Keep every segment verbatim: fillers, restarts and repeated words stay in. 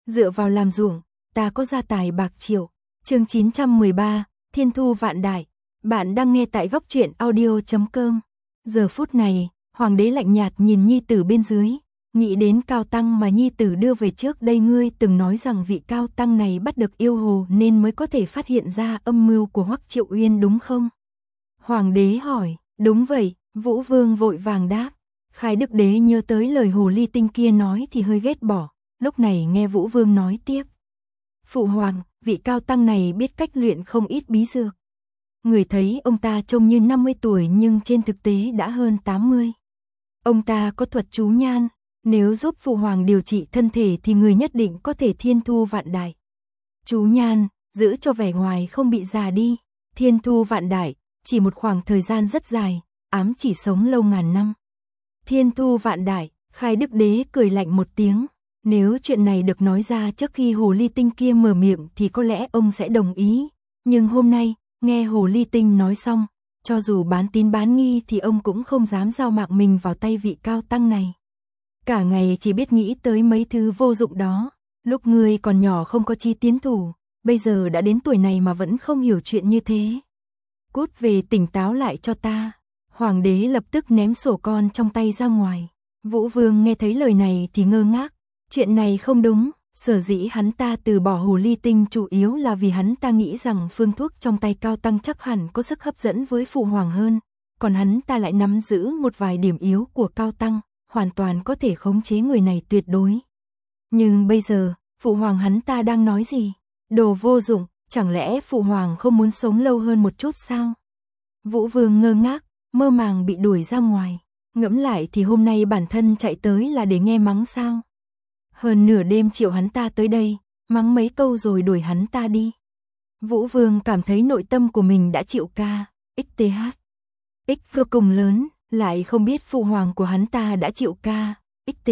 dựa vào làm ruộng, ta có gia tài bạc triệu. Chương chín trăm mười ba, Thiên thu vạn đại. Bạn đang nghe tại góc truyện audio chấm com. Giờ phút này, hoàng đế lạnh nhạt nhìn nhi tử bên dưới, nghĩ đến Cao Tăng mà nhi tử đưa về trước đây, ngươi từng nói rằng vị Cao Tăng này bắt được yêu hồ nên mới có thể phát hiện ra âm mưu của Hoắc Triệu Uyên đúng không? Hoàng đế hỏi, đúng vậy, Vũ Vương vội vàng đáp. Khải Đức Đế nhớ tới lời hồ ly tinh kia nói thì hơi ghét bỏ, lúc này nghe Vũ Vương nói tiếp. Phụ hoàng, vị Cao Tăng này biết cách luyện không ít bí dược. Người thấy ông ta trông như năm mươi tuổi nhưng trên thực tế đã hơn tám mươi. Ông ta có thuật chú nhan, nếu giúp phụ hoàng điều trị thân thể thì người nhất định có thể thiên thu vạn đại. Chú nhan, giữ cho vẻ ngoài không bị già đi. Thiên thu vạn đại, chỉ một khoảng thời gian rất dài, ám chỉ sống lâu ngàn năm. Thiên thu vạn đại, Khai Đức Đế cười lạnh một tiếng. Nếu chuyện này được nói ra trước khi hồ ly tinh kia mở miệng thì có lẽ ông sẽ đồng ý. Nhưng hôm nay, nghe hồ ly tinh nói xong, cho dù bán tín bán nghi thì ông cũng không dám giao mạng mình vào tay vị Cao Tăng này. Cả ngày chỉ biết nghĩ tới mấy thứ vô dụng đó. Lúc ngươi còn nhỏ không có chi tiến thủ, bây giờ đã đến tuổi này mà vẫn không hiểu chuyện như thế. Cút về tỉnh táo lại cho ta. Hoàng đế lập tức ném sổ con trong tay ra ngoài. Vũ Vương nghe thấy lời này thì ngơ ngác. Chuyện này không đúng, sở dĩ hắn ta từ bỏ hồ ly tinh chủ yếu là vì hắn ta nghĩ rằng phương thuốc trong tay Cao Tăng chắc hẳn có sức hấp dẫn với phụ hoàng hơn. Còn hắn ta lại nắm giữ một vài điểm yếu của Cao Tăng, hoàn toàn có thể khống chế người này tuyệt đối. Nhưng bây giờ, phụ hoàng hắn ta đang nói gì? Đồ vô dụng, chẳng lẽ phụ hoàng không muốn sống lâu hơn một chút sao? Vũ Vương ngơ ngác, mơ màng bị đuổi ra ngoài. Ngẫm lại thì hôm nay bản thân chạy tới là để nghe mắng sao? Hơn nửa đêm triệu hắn ta tới đây, mắng mấy câu rồi đuổi hắn ta đi. Vũ Vương cảm thấy nội tâm của mình đã chịu ca, xth. X vô cùng lớn, lại không biết phụ hoàng của hắn ta đã chịu ca, xth.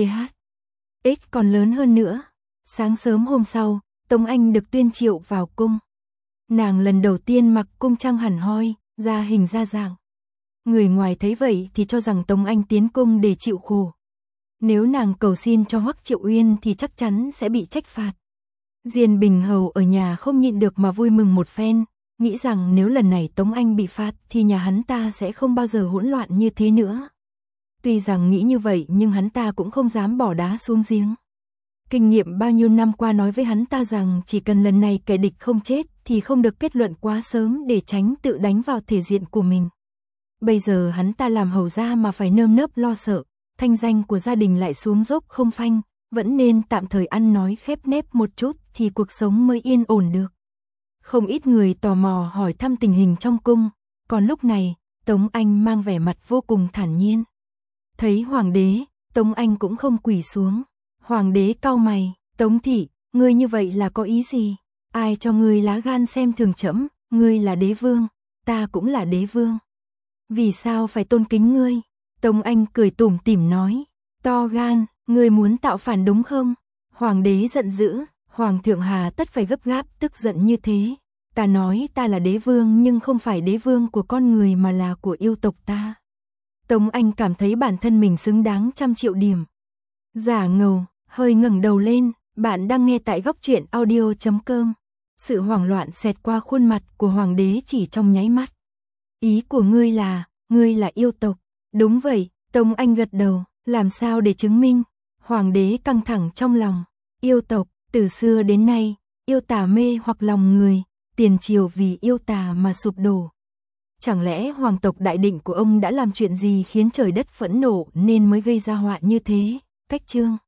X còn lớn hơn nữa. Sáng sớm hôm sau, Tống Anh được tuyên triệu vào cung. Nàng lần đầu tiên mặc cung trang hẳn hoi, ra hình ra dạng. Người ngoài thấy vậy thì cho rằng Tống Anh tiến cung để chịu khổ. Nếu nàng cầu xin cho Hoắc Triệu Uyên thì chắc chắn sẽ bị trách phạt. Diên Bình Hầu ở nhà không nhịn được mà vui mừng một phen, nghĩ rằng nếu lần này Tống Anh bị phạt thì nhà hắn ta sẽ không bao giờ hỗn loạn như thế nữa. Tuy rằng nghĩ như vậy nhưng hắn ta cũng không dám bỏ đá xuống giếng. Kinh nghiệm bao nhiêu năm qua nói với hắn ta rằng chỉ cần lần này kẻ địch không chết thì không được kết luận quá sớm để tránh tự đánh vào thể diện của mình. Bây giờ hắn ta làm hầu gia mà phải nơm nớp lo sợ, thanh danh của gia đình lại xuống dốc không phanh, vẫn nên tạm thời ăn nói khép nép một chút thì cuộc sống mới yên ổn được. Không ít người tò mò hỏi thăm tình hình trong cung, còn lúc này, Tống Anh mang vẻ mặt vô cùng thản nhiên. Thấy hoàng đế, Tống Anh cũng không quỳ xuống. Hoàng đế cau mày, Tống thị, ngươi như vậy là có ý gì? Ai cho ngươi lá gan xem thường trẫm? Ngươi là đế vương, ta cũng là đế vương. Vì sao phải tôn kính ngươi? Tống Anh cười tủm tỉm nói, to gan, ngươi muốn tạo phản đúng không? Hoàng đế giận dữ, hoàng thượng hà tất phải gấp gáp tức giận như thế. Ta nói ta là đế vương nhưng không phải đế vương của con người mà là của yêu tộc ta. Tống Anh cảm thấy bản thân mình xứng đáng trăm triệu điểm. Giả ngầu, hơi ngẩng đầu lên, bạn đang nghe tại góc truyện audio chấm com. Sự hoảng loạn xẹt qua khuôn mặt của hoàng đế chỉ trong nháy mắt. Ý của ngươi là, ngươi là yêu tộc. Đúng vậy, Tống Anh gật đầu, làm sao để chứng minh? Hoàng đế căng thẳng trong lòng. Yêu tộc, từ xưa đến nay, yêu tà mê hoặc lòng người, tiền triều vì yêu tà mà sụp đổ. Chẳng lẽ hoàng tộc đại định của ông đã làm chuyện gì khiến trời đất phẫn nộ nên mới gây ra họa như thế? Cách chương